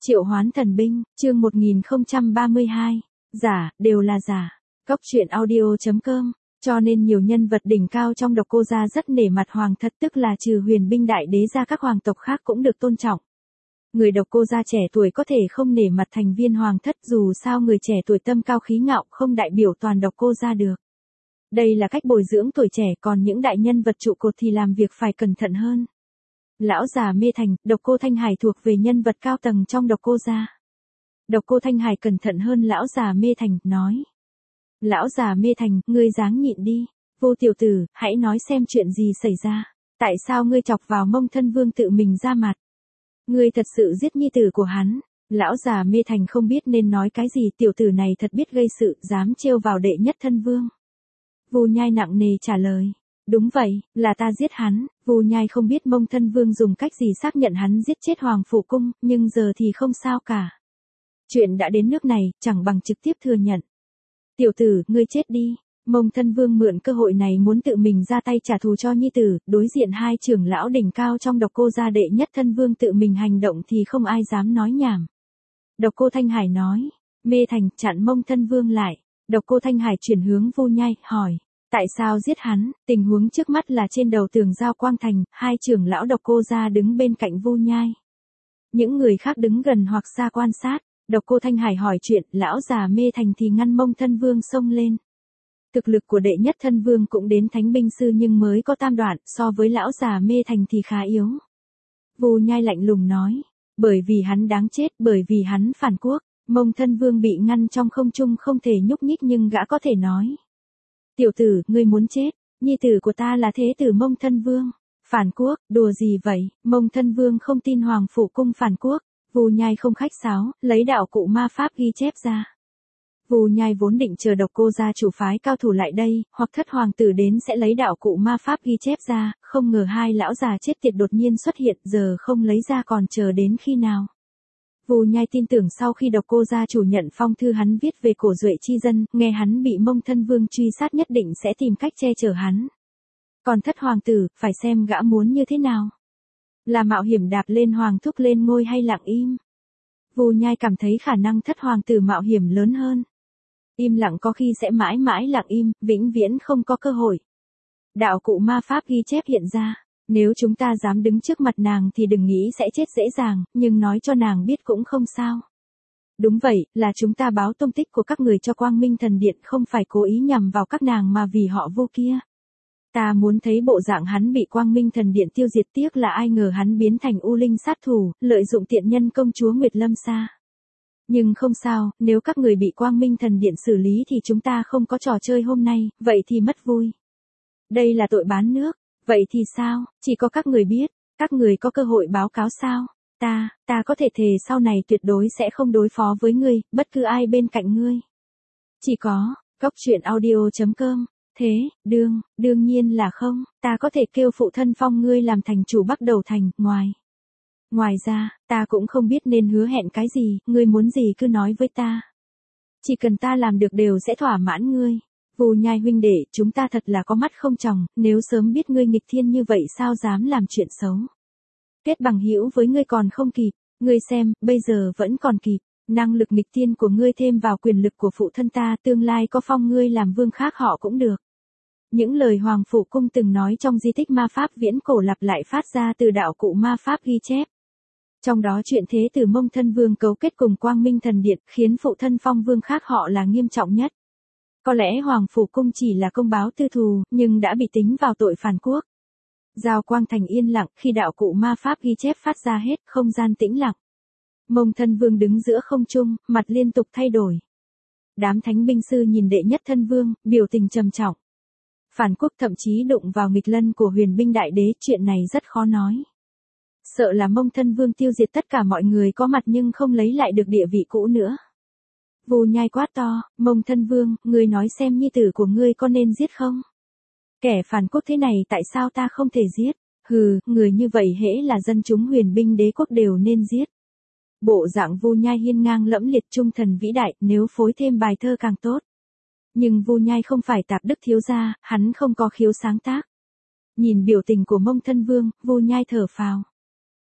Triệu Hoán Thần Binh, chương 1032. Giả, đều là giả. Cóc truyện audio.com. Cho nên nhiều nhân vật đỉnh cao trong Độc Cô gia rất nể mặt hoàng thất, tức là trừ Huyền Binh Đại Đế ra các hoàng tộc khác cũng được tôn trọng. Người Độc Cô gia trẻ tuổi có thể không nể mặt thành viên hoàng thất, dù sao người trẻ tuổi tâm cao khí ngạo không đại biểu toàn Độc Cô gia được. Đây là cách bồi dưỡng tuổi trẻ, còn những đại nhân vật trụ cột thì làm việc phải cẩn thận hơn. Lão già Mê Thành, Độc Cô Thanh Hải thuộc về nhân vật cao tầng trong Độc Cô gia. Độc Cô Thanh Hải cẩn thận hơn lão già Mê Thành, nói. Lão già Mê Thành, ngươi dáng nhịn đi. Vô tiểu tử, hãy nói xem chuyện gì xảy ra. Tại sao ngươi chọc vào Mông Thân Vương tự mình ra mặt? Ngươi thật sự giết nhi tử của hắn. Lão già Mê Thành không biết nên nói cái gì, tiểu tử này thật biết gây sự, dám trêu vào đệ nhất thân vương. Vu Nhai nặng nề trả lời. Đúng vậy, là ta giết hắn. Vu Nhai không biết Mông Thân Vương dùng cách gì xác nhận hắn giết chết Hoàng Phủ Cung, nhưng giờ thì không sao cả. Chuyện đã đến nước này, chẳng bằng trực tiếp thừa nhận. Tiểu tử, ngươi chết đi. Mông Thân Vương mượn cơ hội này muốn tự mình ra tay trả thù cho nhi tử, đối diện hai trưởng lão đỉnh cao trong Độc Cô gia, đệ nhất thân vương tự mình hành động thì không ai dám nói nhảm. Độc Cô Thanh Hải nói. Mê Thành, chặn Mông Thân Vương lại. Độc Cô Thanh Hải chuyển hướng Vu Nhai, hỏi. Tại sao giết hắn? Tình huống trước mắt là trên đầu tường Giao Quang Thành, hai trưởng lão Độc Cô gia đứng bên cạnh Vu Nhai. Những người khác đứng gần hoặc xa quan sát. Độc Cô Thanh Hải hỏi chuyện, lão già Mê Thành thì ngăn Mông Thân Vương xông lên. Thực lực của đệ nhất thân vương cũng đến thánh binh sư nhưng mới có tam đoạn, so với lão già Mê Thành thì khá yếu. Vu Nhai lạnh lùng nói. Bởi vì hắn đáng chết, bởi vì hắn phản quốc. Mông Thân Vương bị ngăn trong không trung không thể nhúc nhích nhưng gã có thể nói. Tiểu tử, ngươi muốn chết, nhi tử của ta là thế tử Mông Thân Vương. Phản quốc, đùa gì vậy? Mông Thân Vương không tin Hoàng Phủ Cung phản quốc. Vu Nhai không khách sáo, lấy đạo cụ ma pháp ghi chép ra. Vu Nhai vốn định chờ Độc Cô gia chủ phái cao thủ lại đây, hoặc thất hoàng tử đến sẽ lấy đạo cụ ma pháp ghi chép ra, không ngờ hai lão già chết tiệt đột nhiên xuất hiện, giờ không lấy ra còn chờ đến khi nào. Vu Nhai tin tưởng sau khi Độc Cô gia chủ nhận phong thư hắn viết về Cổ Duệ chi dân, nghe hắn bị Mông Thân Vương truy sát nhất định sẽ tìm cách che chở hắn. Còn thất hoàng tử, phải xem gã muốn như thế nào. Là mạo hiểm đạp lên hoàng thúc lên ngôi hay lặng im? Vu Nhai cảm thấy khả năng thất hoàng tử mạo hiểm lớn hơn. Im lặng có khi sẽ mãi mãi lặng im, vĩnh viễn không có cơ hội. Đạo cụ ma pháp ghi chép hiện ra. Nếu chúng ta dám đứng trước mặt nàng thì đừng nghĩ sẽ chết dễ dàng, nhưng nói cho nàng biết cũng không sao. Đúng vậy, là chúng ta báo tung tích của các người cho Quang Minh Thần Điện, không phải cố ý nhằm vào các nàng mà vì họ Vu kia. Ta muốn thấy bộ dạng hắn bị Quang Minh Thần Điện tiêu diệt, tiếc là ai ngờ hắn biến thành U Linh sát thủ, lợi dụng tiện nhân công chúa Nguyệt Lâm Sa. Nhưng không sao, nếu các người bị Quang Minh Thần Điện xử lý thì chúng ta không có trò chơi hôm nay, vậy thì mất vui. Đây là tội bán nước, vậy thì sao, chỉ có các người biết, các người có cơ hội báo cáo sao? Ta có thể thề sau này tuyệt đối sẽ không đối phó với ngươi, bất cứ ai bên cạnh ngươi. Chỉ có, Cóc truyện audio.com. Thế, đương nhiên là không, ta có thể kêu phụ thân phong ngươi làm thành chủ Bắc Đầu Thành, Ngoài ra, ta cũng không biết nên hứa hẹn cái gì, ngươi muốn gì cứ nói với ta. Chỉ cần ta làm được đều sẽ thỏa mãn ngươi. Vu Nhai huynh đệ, chúng ta thật là có mắt không tròng, nếu sớm biết ngươi nghịch thiên như vậy sao dám làm chuyện xấu. Kết bằng hữu với ngươi còn không kịp, ngươi xem, bây giờ vẫn còn kịp. Năng lực nghịch thiên của ngươi thêm vào quyền lực của phụ thân ta, tương lai có phong ngươi làm vương khác họ cũng được. Những lời Hoàng Phủ Cung từng nói trong di tích ma pháp viễn cổ lặp lại phát ra từ đạo cụ ma pháp ghi chép. Trong đó chuyện thế tử Mông Thân Vương cấu kết cùng Quang Minh Thần Điện, khiến phụ thân phong vương khác họ là nghiêm trọng nhất. Có lẽ Hoàng Phủ Cung chỉ là công báo tư thù, nhưng đã bị tính vào tội phản quốc. Giao Quang Thành yên lặng, khi đạo cụ ma pháp ghi chép phát ra hết, không gian tĩnh lặng. Mông Thân Vương đứng giữa không trung, mặt liên tục thay đổi. Đám thánh binh sư nhìn đệ nhất thân vương, biểu tình trầm trọng. Phản quốc thậm chí đụng vào nghịch lân của Huyền Binh Đại Đế, chuyện này rất khó nói. Sợ là Mông Thân Vương tiêu diệt tất cả mọi người có mặt nhưng không lấy lại được địa vị cũ nữa. Vu Nhai quát to, Mông Thân Vương, ngươi nói xem nhi tử của ngươi có nên giết không? Kẻ phản quốc thế này tại sao ta không thể giết? Hừ, người như vậy hễ là dân chúng Huyền Binh Đế quốc đều nên giết. Bộ dạng Vu Nhai hiên ngang lẫm liệt, trung thần vĩ đại, nếu phối thêm bài thơ càng tốt. Nhưng Vu Nhai không phải Tạp Đức thiếu gia, hắn không có khiếu sáng tác. Nhìn biểu tình của Mông Thân Vương, Vu Nhai thở phào.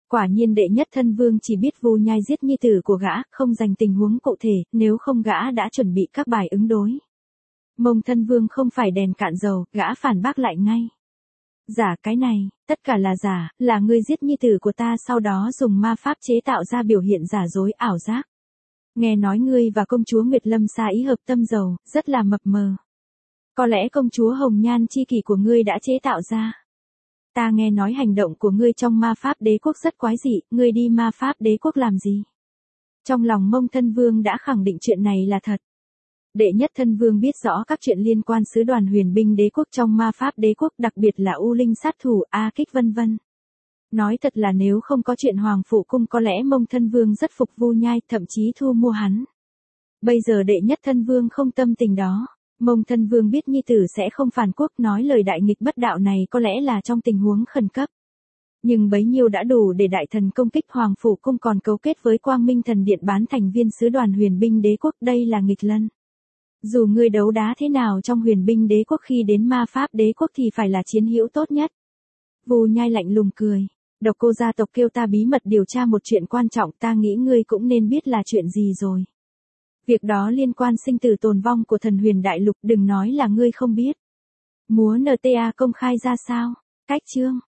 Quả nhiên đệ nhất thân vương chỉ biết Vu Nhai giết nhi tử của gã, không dành tình huống cụ thể, nếu không gã đã chuẩn bị các bài ứng đối. Mông thân vương không phải đèn cạn dầu, gã phản bác lại ngay. Giả cái này, tất cả là giả, là ngươi giết nhi tử của ta sau đó dùng ma pháp chế tạo ra biểu hiện giả dối ảo giác. Nghe nói ngươi và công chúa Nguyệt Lâm xa ý hợp tâm dầu, rất là mập mờ. Có lẽ công chúa Hồng Nhan chi kỷ của ngươi đã chế tạo ra. Ta nghe nói hành động của ngươi trong ma pháp đế quốc rất quái dị, ngươi đi ma pháp đế quốc làm gì? Trong lòng Mông thân vương đã khẳng định chuyện này là thật. Đệ nhất thân vương biết rõ các chuyện liên quan sứ đoàn huyền binh đế quốc trong ma pháp đế quốc, đặc biệt là U Linh sát thủ, A Kích vân vân. Nói thật là nếu không có chuyện Hoàng Phủ Cung có lẽ Mông thân vương rất phục Vu Nhai, thậm chí thu mua hắn. Bây giờ đệ nhất thân vương không tâm tình đó. Mông thân vương biết nhi tử sẽ không phản quốc, nói lời đại nghịch bất đạo này có lẽ là trong tình huống khẩn cấp. Nhưng bấy nhiêu đã đủ để đại thần công kích Hoàng Phủ Cung, còn cấu kết với Quang Minh Thần Điện bán thành viên sứ đoàn huyền binh đế quốc, đây là nghịch lân. Dù ngươi đấu đá thế nào trong huyền binh đế quốc, khi đến ma pháp đế quốc thì phải là chiến hữu tốt nhất. Vu Nhai lạnh lùng cười. Độc Cô gia tộc kêu ta bí mật điều tra một chuyện quan trọng, ta nghĩ ngươi cũng nên biết là chuyện gì rồi. Việc đó liên quan sinh tử tồn vong của thần huyền đại lục, đừng nói là ngươi không biết. Múa NTA công khai ra sao? Cách chương.